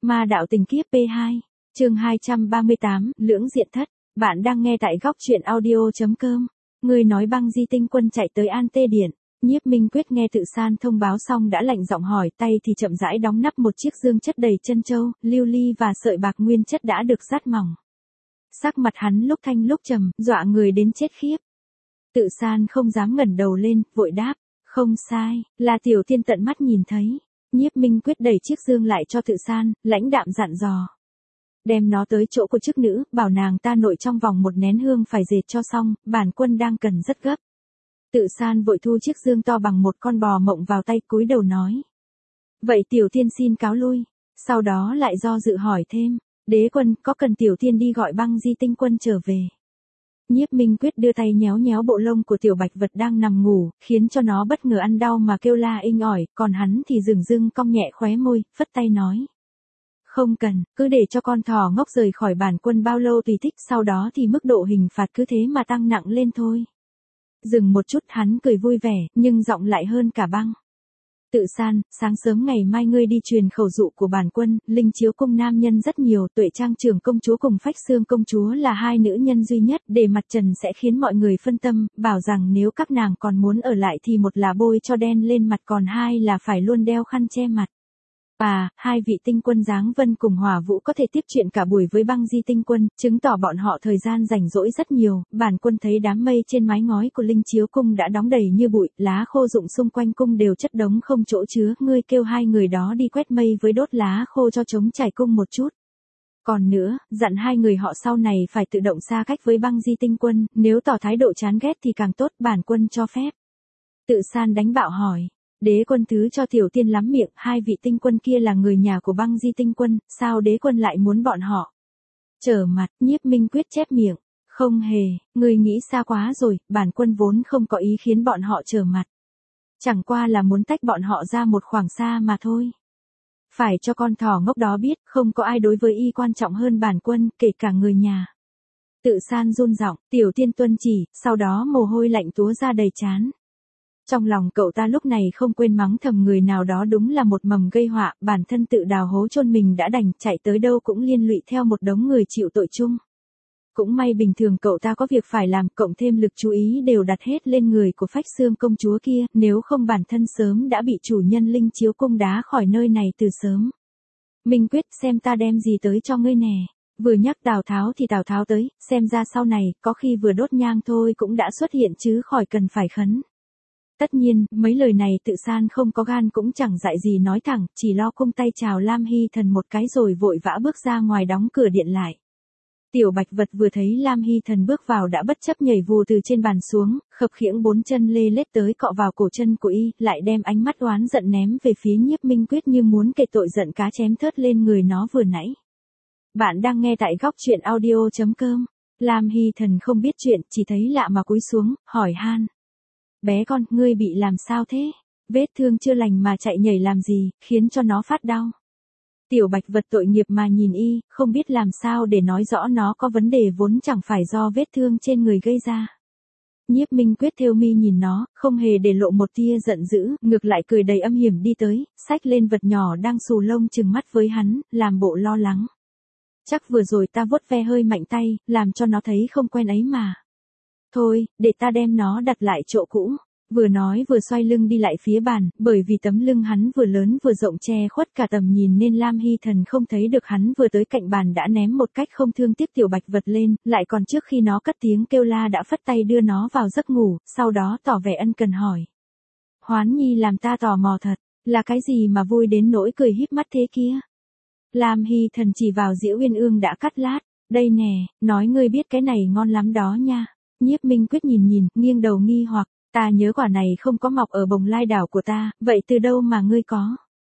Ma đạo tình kiếp P2, chương 238, lưỡng diện thất. Bạn đang nghe tại góc truyện audio.com. Người nói băng di tinh quân chạy tới An Tê Điện. Nhiếp Minh Quyết nghe Tự San thông báo xong đã lạnh giọng hỏi, tay thì chậm rãi đóng nắp một chiếc dương chất đầy chân châu, lưu ly và sợi bạc nguyên chất đã được dát mỏng. Sắc mặt hắn lúc thanh lúc trầm, dọa người đến chết khiếp. Tự San không dám ngẩng đầu lên, vội đáp, không sai, là tiểu tiên tận mắt nhìn thấy. Nhiếp Minh Quyết đẩy chiếc dương lại cho Tự San, lãnh đạm dặn dò. Đem nó tới chỗ của chức nữ, bảo nàng ta nội trong vòng một nén hương phải dệt cho xong, bản quân đang cần rất gấp. Tự San vội thu chiếc dương to bằng một con bò mộng vào tay, cúi đầu nói. Vậy tiểu tiên xin cáo lui. Sau đó lại do dự hỏi thêm, đế quân có cần tiểu tiên đi gọi băng di tinh quân trở về. Nhiếp Minh Quyết đưa tay nhéo nhéo bộ lông của tiểu bạch vật đang nằm ngủ, khiến cho nó bất ngờ ăn đau mà kêu la inh ỏi, còn hắn thì dửng dưng cong nhẹ khóe môi, phất tay nói. Không cần, cứ để cho con thỏ ngốc rời khỏi bản quân bao lâu tùy thích, sau đó thì mức độ hình phạt cứ thế mà tăng nặng lên thôi. Dừng một chút hắn cười vui vẻ, nhưng giọng lại hơn cả băng. Tự San, sáng sớm ngày mai ngươi đi truyền khẩu dụ của bản quân, Linh Chiếu cung nam nhân rất nhiều, Tuệ Trang trưởng công chúa cùng Phách Xương công chúa là hai nữ nhân duy nhất, để mặt trần sẽ khiến mọi người phân tâm, bảo rằng nếu các nàng còn muốn ở lại thì một là bôi cho đen lên mặt, còn hai là phải luôn đeo khăn che mặt. Hai vị tinh quân Giáng Vân cùng Hỏa Vũ có thể tiếp chuyện cả buổi với băng di tinh quân, chứng tỏ bọn họ thời gian rảnh rỗi rất nhiều. Bản quân thấy đám mây trên mái ngói của Linh Chiếu cung đã đóng đầy như bụi, lá khô rụng xung quanh cung đều chất đống không chỗ chứa, ngươi kêu hai người đó đi quét mây với đốt lá khô cho trống trải cung một chút. Còn nữa, dặn hai người họ sau này phải tự động xa cách với băng di tinh quân, nếu tỏ thái độ chán ghét thì càng tốt, bản quân cho phép. Tự San đánh bạo hỏi. Đế quân thứ cho tiểu tiên lắm miệng, hai vị tinh quân kia là người nhà của băng di tinh quân, sao đế quân lại muốn bọn họ trở mặt? Nhiếp Minh Quyết chép miệng. Không hề, người nghĩ xa quá rồi, bản quân vốn không có ý khiến bọn họ trở mặt. Chẳng qua là muốn tách bọn họ ra một khoảng xa mà thôi. Phải cho con thỏ ngốc đó biết, không có ai đối với y quan trọng hơn bản quân, kể cả người nhà. Tự San run giọng, tiểu tiên tuân chỉ, sau đó mồ hôi lạnh túa ra đầy trán. Trong lòng cậu ta lúc này không quên mắng thầm người nào đó đúng là một mầm gây họa, bản thân tự đào hố chôn mình đã đành, chạy tới đâu cũng liên lụy theo một đống người chịu tội chung. Cũng may bình thường cậu ta có việc phải làm, cộng thêm lực chú ý đều đặt hết lên người của Phách Xương công chúa kia, nếu không bản thân sớm đã bị chủ nhân Linh Chiếu cung đá khỏi nơi này từ sớm. Minh Quyết, xem ta đem gì tới cho ngươi nè. Vừa nhắc Tào Tháo thì Tào Tháo tới, xem ra sau này, có khi vừa đốt nhang thôi cũng đã xuất hiện chứ khỏi cần phải khấn. Tất nhiên, mấy lời này Tự San không có gan cũng chẳng dại gì nói thẳng, chỉ lo cung tay chào Lam Hy Thần một cái rồi vội vã bước ra ngoài đóng cửa điện lại. Tiểu bạch vật vừa thấy Lam Hy Thần bước vào đã bất chấp nhảy vù từ trên bàn xuống, khập khiễng bốn chân lê lết tới cọ vào cổ chân của y, lại đem ánh mắt oán giận ném về phía Nhiếp Minh Quyết như muốn kể tội giận cá chém thớt lên người nó vừa nãy. Bạn đang nghe tại góc truyện audio.com. Lam Hy Thần không biết chuyện, chỉ thấy lạ mà cúi xuống, hỏi han. Bé con, ngươi bị làm sao thế? Vết thương chưa lành mà chạy nhảy làm gì, khiến cho nó phát đau. Tiểu bạch vật tội nghiệp mà nhìn y, không biết làm sao để nói rõ nó có vấn đề vốn chẳng phải do vết thương trên người gây ra. Nhiếp Minh Quyết thêu mi nhìn nó, không hề để lộ một tia giận dữ, ngược lại cười đầy âm hiểm đi tới, xách lên vật nhỏ đang xù lông trừng mắt với hắn, làm bộ lo lắng. Chắc vừa rồi ta vuốt ve hơi mạnh tay, làm cho nó thấy không quen ấy mà. Thôi, để ta đem nó đặt lại chỗ cũ. Vừa nói vừa xoay lưng đi lại phía bàn, bởi vì tấm lưng hắn vừa lớn vừa rộng che khuất cả tầm nhìn nên Lam Hy Thần không thấy được hắn vừa tới cạnh bàn đã ném một cách không thương tiếc tiểu bạch vật lên, lại còn trước khi nó cất tiếng kêu la đã phất tay đưa nó vào giấc ngủ, sau đó tỏ vẻ ân cần hỏi. Hoán nhi làm ta tò mò thật, là cái gì mà vui đến nỗi cười híp mắt thế kia? Lam Hy Thần chỉ vào dĩa uyên ương đã cắt lát, đây nè, nói ngươi biết cái này ngon lắm đó nha. Nhiếp Minh Quyết nhìn, nghiêng đầu nghi hoặc, ta nhớ quả này không có mọc ở Bồng Lai đảo của ta, vậy từ đâu mà ngươi có?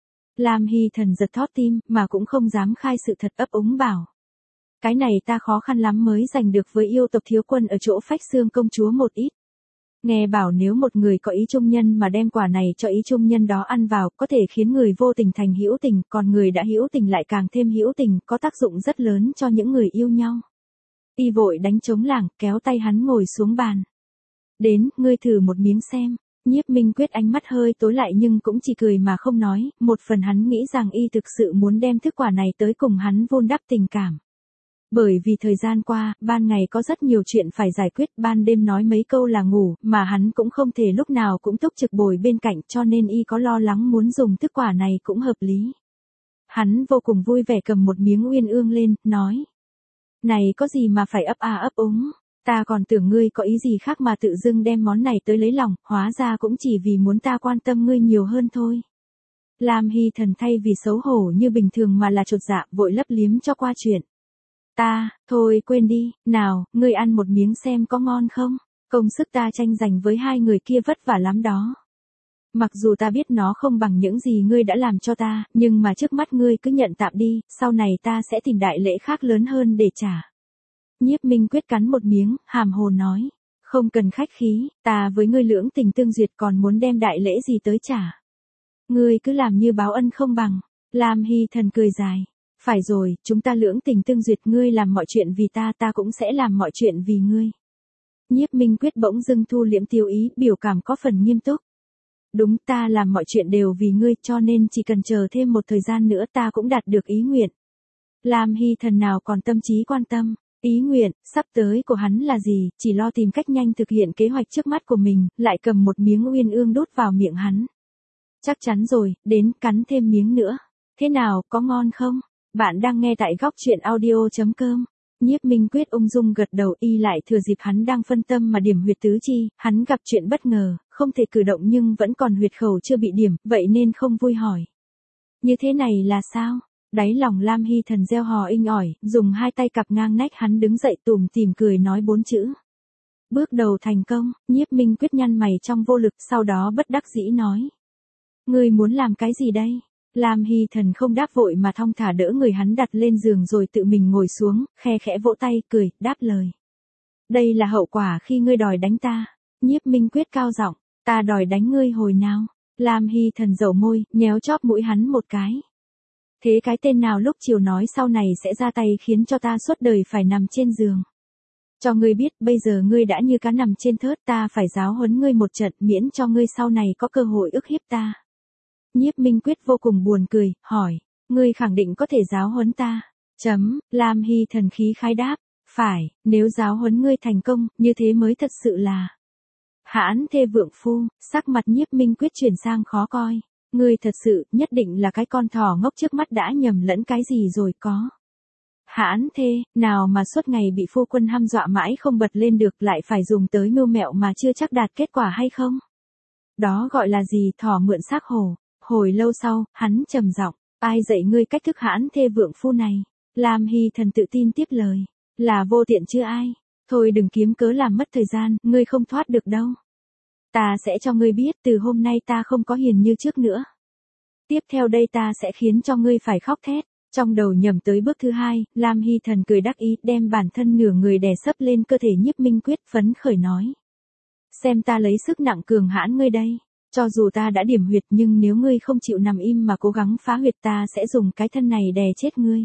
Lam Hy Thần giật thót tim, mà cũng không dám khai sự thật, ấp úng bảo. Cái này ta khó khăn lắm mới giành được với yêu tộc thiếu quân ở chỗ Phách Xương công chúa một ít. Nghe bảo nếu một người có ý trung nhân mà đem quả này cho ý trung nhân đó ăn vào, có thể khiến người vô tình thành hữu tình, còn người đã hữu tình lại càng thêm hữu tình, có tác dụng rất lớn cho những người yêu nhau. Y vội đánh trống lảng, kéo tay hắn ngồi xuống bàn. Đến, ngươi thử một miếng xem. Nhiếp Minh Quyết ánh mắt hơi tối lại nhưng cũng chỉ cười mà không nói, một phần hắn nghĩ rằng y thực sự muốn đem thức quả này tới cùng hắn vun đắp tình cảm. Bởi vì thời gian qua, ban ngày có rất nhiều chuyện phải giải quyết, ban đêm nói mấy câu là ngủ, mà hắn cũng không thể lúc nào cũng túc trực bồi bên cạnh cho nên y có lo lắng muốn dùng thức quả này cũng hợp lý. Hắn vô cùng vui vẻ cầm một miếng uyên ương lên, nói. Này có gì mà phải ấp a ấp úng, ta còn tưởng ngươi có ý gì khác mà tự dưng đem món này tới lấy lòng, hóa ra cũng chỉ vì muốn ta quan tâm ngươi nhiều hơn thôi. Lam Hy Thần thay vì xấu hổ như bình thường mà là chột dạ, vội lấp liếm cho qua chuyện. Thôi quên đi, nào, ngươi ăn một miếng xem có ngon không, công sức ta tranh giành với hai người kia vất vả lắm đó. Mặc dù ta biết nó không bằng những gì ngươi đã làm cho ta, nhưng mà trước mắt ngươi cứ nhận tạm đi, sau này ta sẽ tìm đại lễ khác lớn hơn để trả. Nhiếp Minh Quyết cắn một miếng, hàm hồ nói, không cần khách khí, ta với ngươi lưỡng tình tương duyệt còn muốn đem đại lễ gì tới trả. Ngươi cứ làm như báo ân không bằng. Lam Hy Thần cười dài. Phải rồi, chúng ta lưỡng tình tương duyệt, ngươi làm mọi chuyện vì ta, ta cũng sẽ làm mọi chuyện vì ngươi. Nhiếp Minh Quyết bỗng dưng thu liễm tiêu ý, biểu cảm có phần nghiêm túc. Đúng, ta làm mọi chuyện đều vì ngươi, cho nên chỉ cần chờ thêm một thời gian nữa ta cũng đạt được ý nguyện. Lam Hy Thần nào còn tâm trí quan tâm, ý nguyện, sắp tới của hắn là gì, chỉ lo tìm cách nhanh thực hiện kế hoạch trước mắt của mình, lại cầm một miếng uyên ương đút vào miệng hắn. Chắc chắn rồi, đến cắn thêm miếng nữa. Thế nào, có ngon không? Bạn đang nghe tại góc truyện audio.com. Nhiếp Minh Quyết ung dung gật đầu, y lại thừa dịp hắn đang phân tâm mà điểm huyệt tứ chi, hắn gặp chuyện bất ngờ, không thể cử động nhưng vẫn còn huyệt khẩu chưa bị điểm, vậy nên không vui hỏi. Như thế này là sao? Đáy lòng Lam Hy Thần reo hò inh ỏi, dùng hai tay cặp ngang nách hắn đứng dậy tủm tỉm cười nói 4 chữ. Bước đầu thành công, Nhiếp Minh Quyết nhăn mày trong vô lực, sau đó bất đắc dĩ nói. Ngươi muốn làm cái gì đây? Lam Hy Thần không đáp vội mà thong thả đỡ người hắn đặt lên giường rồi tự mình ngồi xuống, khe khẽ vỗ tay, cười, đáp lời. Đây là hậu quả khi ngươi đòi đánh ta. Nhiếp Minh Quyết cao giọng, ta đòi đánh ngươi hồi nào? Lam Hy Thần dầu môi, nhéo chóp mũi hắn một cái. Thế cái tên nào lúc chiều nói sau này sẽ ra tay khiến cho ta suốt đời phải nằm trên giường. Cho ngươi biết, bây giờ ngươi đã như cá nằm trên thớt, ta phải giáo huấn ngươi một trận miễn cho ngươi sau này có cơ hội ức hiếp ta. Nhiếp Minh Quyết vô cùng buồn cười, hỏi, ngươi khẳng định có thể giáo huấn ta? Lam Hy Thần khí khái đáp, phải, nếu giáo huấn ngươi thành công, như thế mới thật sự là hãn thê vượng phu. Sắc mặt Nhiếp Minh Quyết chuyển sang khó coi. Ngươi thật sự, nhất định là cái con thỏ ngốc trước mắt đã nhầm lẫn cái gì rồi có. Hãn thê, nào mà suốt ngày bị phu quân hăm dọa mãi không bật lên được, lại phải dùng tới mưu mẹo mà chưa chắc đạt kết quả hay không? Đó gọi là gì, thỏ mượn xác hổ. Hồi lâu sau, hắn trầm giọng, ai dạy ngươi cách thức hãn thê vượng phu này? Lam Hy Thần tự tin tiếp lời, là vô tiện chứ ai. Thôi đừng kiếm cớ làm mất thời gian, ngươi không thoát được đâu. Ta sẽ cho ngươi biết, từ hôm nay ta không có hiền như trước nữa. Tiếp theo đây ta sẽ khiến cho ngươi phải khóc thét. Trong đầu nhầm tới bước thứ hai, Lam Hy Thần cười đắc ý, đem bản thân nửa người đè sấp lên cơ thể Nhiếp Minh Quyết, phấn khởi nói. Xem ta lấy sức nặng cường hãn ngươi đây. Cho dù ta đã điểm huyệt nhưng nếu ngươi không chịu nằm im mà cố gắng phá huyệt, ta sẽ dùng cái thân này đè chết ngươi.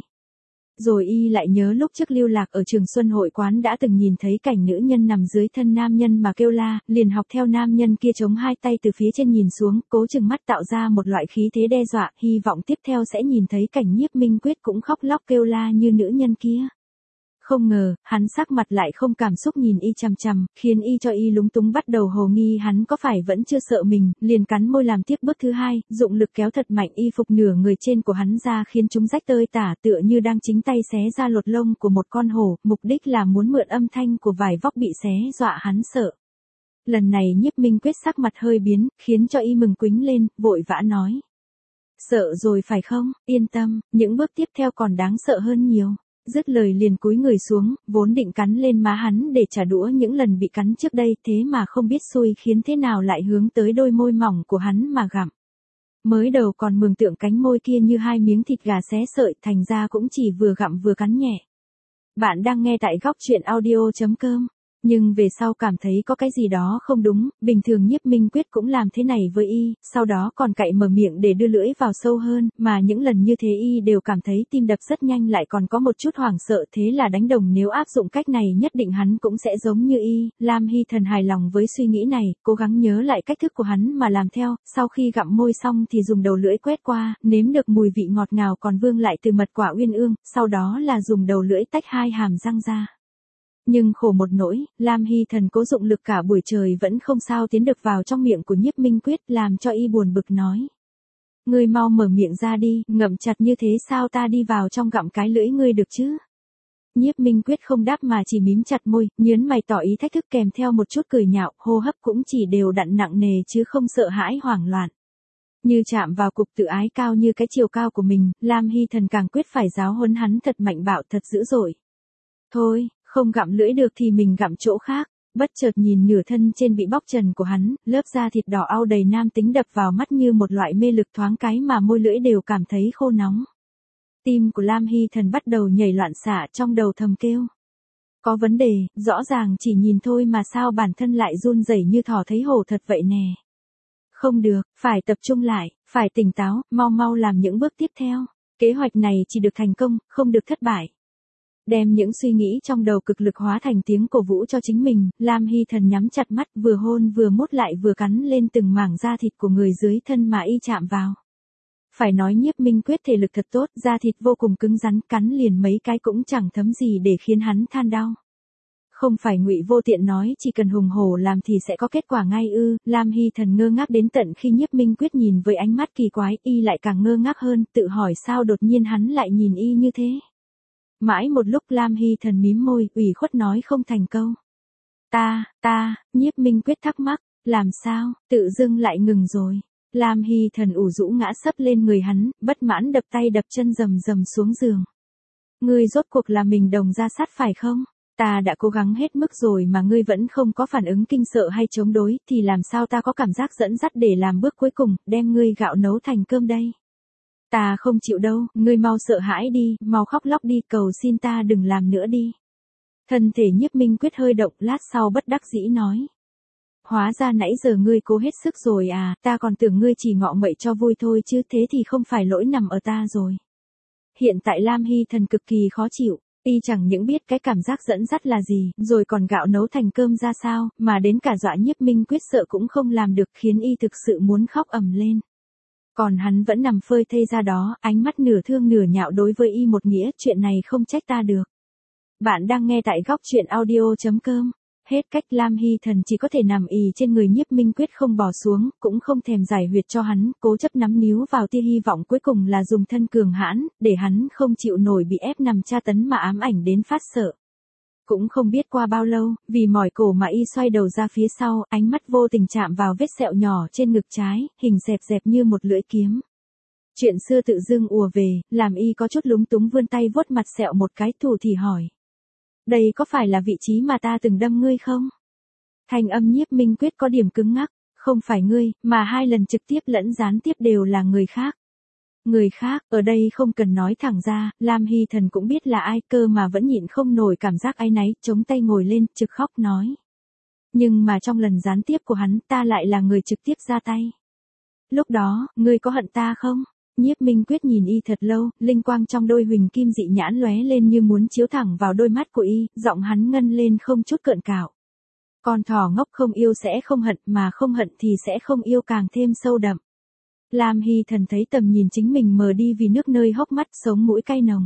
Rồi y lại nhớ lúc trước lưu lạc ở Trường Xuân Hội Quán đã từng nhìn thấy cảnh nữ nhân nằm dưới thân nam nhân mà kêu la, liền học theo nam nhân kia chống hai tay từ phía trên nhìn xuống, cố chừng mắt tạo ra một loại khí thế đe dọa, hy vọng tiếp theo sẽ nhìn thấy cảnh Nhiếp Minh Quyết cũng khóc lóc kêu la như nữ nhân kia. Không ngờ, hắn sắc mặt lại không cảm xúc nhìn y chằm chằm, khiến y cho y lúng túng bắt đầu hồ nghi hắn có phải vẫn chưa sợ mình, liền cắn môi làm tiếp bước thứ hai, dụng lực kéo thật mạnh y phục nửa người trên của hắn ra khiến chúng rách tơi tả tựa như đang chính tay xé ra lột lông của một con hổ, mục đích là muốn mượn âm thanh của vải vóc bị xé dọa hắn sợ. Lần này Nhiếp Minh Quyết sắc mặt hơi biến, khiến cho y mừng quính lên, vội vã nói. Sợ rồi phải không, yên tâm, những bước tiếp theo còn đáng sợ hơn nhiều. Dứt lời liền cúi người xuống, vốn định cắn lên má hắn để trả đũa những lần bị cắn trước đây, thế mà không biết xui khiến thế nào lại hướng tới đôi môi mỏng của hắn mà gặm. Mới đầu còn mường tượng cánh môi kia như hai miếng thịt gà xé sợi, thành ra cũng chỉ vừa gặm vừa cắn nhẹ. Bạn đang nghe tại góc truyện audio.com. Nhưng về sau cảm thấy có cái gì đó không đúng, bình thường Nhiếp Minh Quyết cũng làm thế này với y, sau đó còn cậy mở miệng để đưa lưỡi vào sâu hơn, mà những lần như thế y đều cảm thấy tim đập rất nhanh lại còn có một chút hoảng sợ, thế là đánh đồng nếu áp dụng cách này nhất định hắn cũng sẽ giống như y. Lam Hy Thần hài lòng với suy nghĩ này, cố gắng nhớ lại cách thức của hắn mà làm theo, sau khi gặm môi xong thì dùng đầu lưỡi quét qua, nếm được mùi vị ngọt ngào còn vương lại từ mật quả uyên ương, sau đó là dùng đầu lưỡi tách hai hàm răng ra. Nhưng khổ một nỗi, Lam Hy Thần cố dụng lực cả buổi trời vẫn không sao tiến được vào trong miệng của Nhiếp Minh Quyết, làm cho y buồn bực nói. Ngươi mau mở miệng ra đi, ngậm chặt như thế sao ta đi vào trong gặm cái lưỡi ngươi được chứ? Nhiếp Minh Quyết không đáp mà chỉ mím chặt môi, nhớn mày tỏ ý thách thức kèm theo một chút cười nhạo, hô hấp cũng chỉ đều đặn nặng nề chứ không sợ hãi hoảng loạn. Như chạm vào cục tự ái cao như cái chiều cao của mình, Lam Hy Thần càng quyết phải giáo huấn hắn thật mạnh bạo thật dữ dội. Thôi, không gặm lưỡi được thì mình gặm chỗ khác. Bất chợt nhìn nửa thân trên bị bóc trần của hắn, lớp da thịt đỏ au đầy nam tính đập vào mắt như một loại mê lực, thoáng cái mà môi lưỡi đều cảm thấy khô nóng. Tim của Lam Hy Thần bắt đầu nhảy loạn xạ, trong đầu thầm kêu. Có vấn đề, rõ ràng chỉ nhìn thôi mà sao bản thân lại run rẩy như thỏ thấy hổ thật vậy nè. Không được, phải tập trung lại, phải tỉnh táo, mau mau làm những bước tiếp theo. Kế hoạch này chỉ được thành công, không được thất bại. Đem những suy nghĩ trong đầu cực lực hóa thành tiếng cổ vũ cho chính mình, Lam Hy Thần nhắm chặt mắt vừa hôn vừa mút lại vừa cắn lên từng mảng da thịt của người dưới thân mà y chạm vào. Phải nói Nhiếp Minh Quyết thể lực thật tốt, da thịt vô cùng cứng rắn, cắn liền mấy cái cũng chẳng thấm gì để khiến hắn than đau. Không phải Ngụy Vô Tiện nói chỉ cần hùng hổ làm thì sẽ có kết quả ngay ư? Lam Hy Thần ngơ ngác đến tận khi Nhiếp Minh Quyết nhìn với ánh mắt kỳ quái, y lại càng ngơ ngác hơn, tự hỏi sao đột nhiên hắn lại nhìn y như thế. Mãi một lúc Lam Hy Thần mím môi, ủy khuất nói không thành câu. Nhiếp Minh Quyết thắc mắc, làm sao, tự dưng lại ngừng rồi. Lam Hy Thần ủ rũ ngã sấp lên người hắn, bất mãn đập tay đập chân rầm rầm xuống giường. Ngươi rốt cuộc là mình đồng ra sát phải không? Ta đã cố gắng hết mức rồi mà ngươi vẫn không có phản ứng kinh sợ hay chống đối, thì làm sao ta có cảm giác dẫn dắt để làm bước cuối cùng, đem ngươi gạo nấu thành cơm đây? Ta không chịu đâu, ngươi mau sợ hãi đi, mau khóc lóc đi, cầu xin ta đừng làm nữa đi. Thân thể Nhiếp Minh Quyết hơi động, lát sau bất đắc dĩ nói. Hóa ra nãy giờ ngươi cố hết sức rồi à, ta còn tưởng ngươi chỉ ngọ nguậy cho vui thôi chứ, thế thì không phải lỗi nằm ở ta rồi. Hiện tại Lam Hy Thần cực kỳ khó chịu, y chẳng những biết cái cảm giác dẫn dắt là gì, rồi còn gạo nấu thành cơm ra sao, mà đến cả dọa Nhiếp Minh Quyết sợ cũng không làm được, khiến y thực sự muốn khóc ầm lên. Còn hắn vẫn nằm phơi thây ra đó, ánh mắt nửa thương nửa nhạo đối với y một nghĩa, chuyện này không trách ta được. Bạn đang nghe tại góc truyện audio.com. Hết cách, Lam Hy Thần chỉ có thể nằm ì trên người Nhiếp Minh Quyết không bỏ xuống, cũng không thèm giải huyệt cho hắn, cố chấp nắm níu vào tia hy vọng cuối cùng là dùng thân cường hãn, để hắn không chịu nổi bị ép nằm tra tấn mà ám ảnh đến phát sợ. Cũng không biết qua bao lâu, vì mỏi cổ mà y xoay đầu ra phía sau, ánh mắt vô tình chạm vào vết sẹo nhỏ trên ngực trái, hình dẹp dẹp như một lưỡi kiếm. Chuyện xưa tự dưng ùa về, làm y có chút lúng túng vươn tay vuốt mặt sẹo một cái, thủ thì hỏi. Đây có phải là vị trí mà ta từng đâm ngươi không? Thanh âm Nhiếp Minh Quyết có điểm cứng ngắc, không phải ngươi, mà hai lần trực tiếp lẫn gián tiếp đều là người khác. Người khác, ở đây không cần nói thẳng ra, Lam Hy Thần cũng biết là ai, cơ mà vẫn nhịn không nổi cảm giác áy náy, chống tay ngồi lên, trực khóc nói. Nhưng mà trong lần gián tiếp của hắn, ta lại là người trực tiếp ra tay. Lúc đó, ngươi có hận ta không? Nhiếp Minh Quyết nhìn y thật lâu, linh quang trong đôi huỳnh kim dị nhãn lóe lên như muốn chiếu thẳng vào đôi mắt của y, giọng hắn ngân lên không chút cợn cạo. Con thỏ ngốc không yêu sẽ không hận, mà không hận thì sẽ không yêu càng thêm sâu đậm. Lam Hy Thần thấy tầm nhìn chính mình mờ đi vì nước nơi hốc mắt, sống mũi cay nồng.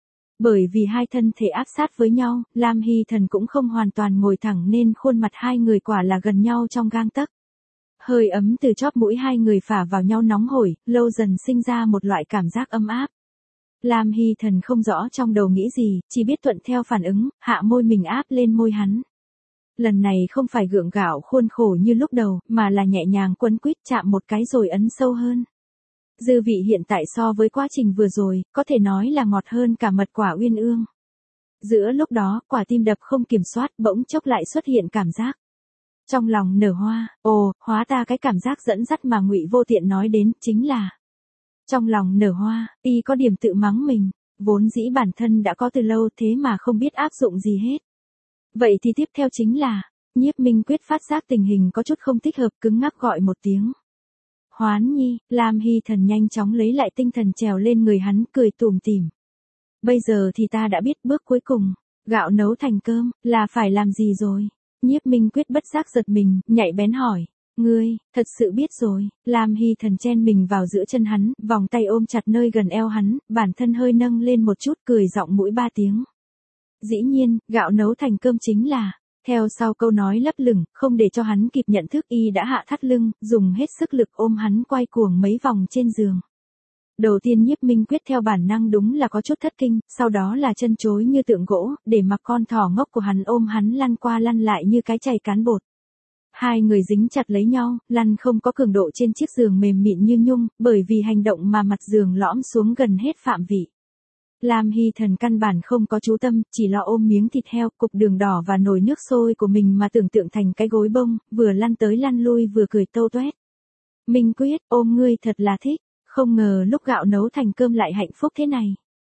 Bởi vì hai thân thể áp sát với nhau, Lam Hy Thần cũng không hoàn toàn ngồi thẳng nên khuôn mặt hai người quả là gần nhau trong gang tấc. Hơi ấm từ chóp mũi hai người phả vào nhau nóng hổi, lâu dần sinh ra một loại cảm giác ấm áp. Lam Hy Thần không rõ trong đầu nghĩ gì, chỉ biết thuận theo phản ứng, hạ môi mình áp lên môi hắn. Lần này không phải gượng gạo khuôn khổ như lúc đầu, mà là nhẹ nhàng quấn quýt chạm một cái rồi ấn sâu hơn. Dư vị hiện tại so với quá trình vừa rồi, có thể nói là ngọt hơn cả mật quả uyên ương. Giữa lúc đó, quả tim đập không kiểm soát, bỗng chốc lại xuất hiện cảm giác. Trong lòng nở hoa, hóa ra cái cảm giác dẫn dắt mà Ngụy Vô Tiện nói đến, chính là. Trong lòng nở hoa, y có điểm tự mắng mình, vốn dĩ bản thân đã có từ lâu thế mà không biết áp dụng gì hết. Vậy thì tiếp theo chính là, Nhiếp Minh Quyết phát giác tình hình có chút không thích hợp, cứng ngắc gọi một tiếng. Hoán Nhi. Lam Hy Thần nhanh chóng lấy lại tinh thần trèo lên người hắn, cười tủm tỉm. Bây giờ thì ta đã biết bước cuối cùng, gạo nấu thành cơm, là phải làm gì rồi? Nhiếp Minh Quyết bất giác giật mình, nhạy bén hỏi. Ngươi, thật sự biết rồi. Lam Hy Thần chen mình vào giữa chân hắn, vòng tay ôm chặt nơi gần eo hắn, bản thân hơi nâng lên một chút, cười giọng mũi 3 tiếng. Dĩ nhiên, gạo nấu thành cơm chính là. Theo sau câu nói lấp lửng, không để cho hắn kịp nhận thức, y đã hạ thắt lưng, dùng hết sức lực ôm hắn quay cuồng mấy vòng trên giường. Đầu tiên Nhiếp Minh Quyết theo bản năng đúng là có chút thất kinh, sau đó là chân chối như tượng gỗ, để mặc con thỏ ngốc của hắn ôm hắn lăn qua lăn lại như cái chày cán bột. Hai người dính chặt lấy nhau, lăn không có cường độ trên chiếc giường mềm mịn như nhung, bởi vì hành động mà mặt giường lõm xuống gần hết phạm vị. Lam Hy Thần căn bản không có chú tâm, chỉ lo ôm miếng thịt heo, cục đường đỏ và nồi nước sôi của mình mà tưởng tượng thành cái gối bông, vừa lăn tới lăn lui vừa cười tâu toét. Minh Quyết, ôm ngươi thật là thích, không ngờ lúc gạo nấu thành cơm lại hạnh phúc thế này.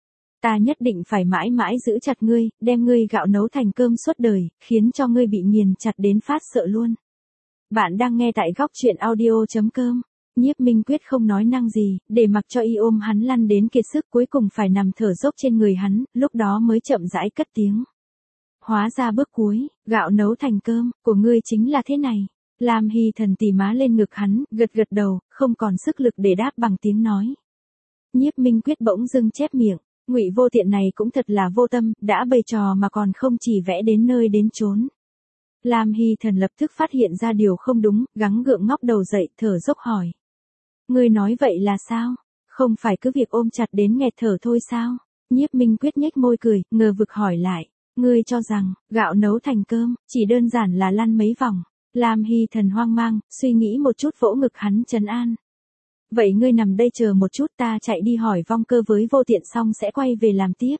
Ta nhất định phải mãi mãi giữ chặt ngươi, đem ngươi gạo nấu thành cơm suốt đời, khiến cho ngươi bị nghiền chặt đến phát sợ luôn. Bạn đang nghe tại góc truyện audio.com. Nhiếp Minh Quyết không nói năng gì, để mặc cho y ôm hắn lăn đến kiệt sức, cuối cùng phải nằm thở dốc trên người hắn, lúc đó mới chậm rãi cất tiếng. Hóa ra bước cuối, gạo nấu thành cơm, của ngươi chính là thế này. Lam Hy Thần tì má lên ngực hắn, gật gật đầu, không còn sức lực để đáp bằng tiếng nói. Nhiếp Minh Quyết bỗng dưng chép miệng, Ngụy Vô Tiện này cũng thật là vô tâm, đã bày trò mà còn không chỉ vẽ đến nơi đến chốn. Lam Hy Thần lập tức phát hiện ra điều không đúng, gắng gượng ngóc đầu dậy, thở dốc hỏi. Ngươi nói vậy là sao? Không phải cứ việc ôm chặt đến nghẹt thở thôi sao? Nhiếp Minh Quyết nhếch môi cười, ngờ vực hỏi lại. Ngươi cho rằng, gạo nấu thành cơm, chỉ đơn giản là lăn mấy vòng. Lam Hy Thần hoang mang, suy nghĩ một chút vỗ ngực hắn trấn an. Vậy ngươi nằm đây chờ một chút, ta chạy đi hỏi Vong Cơ với Vô Tiện xong sẽ quay về làm tiếp.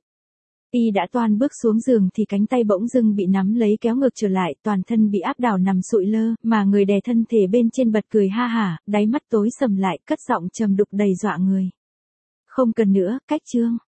Y đã toan bước xuống giường thì cánh tay bỗng dưng bị nắm lấy kéo ngược trở lại, toàn thân bị áp đảo nằm sụi lơ, mà người đè thân thể bên trên bật cười ha hả, đáy mắt tối sầm lại, cất giọng trầm đục đầy dọa người. Không cần nữa, cách chương.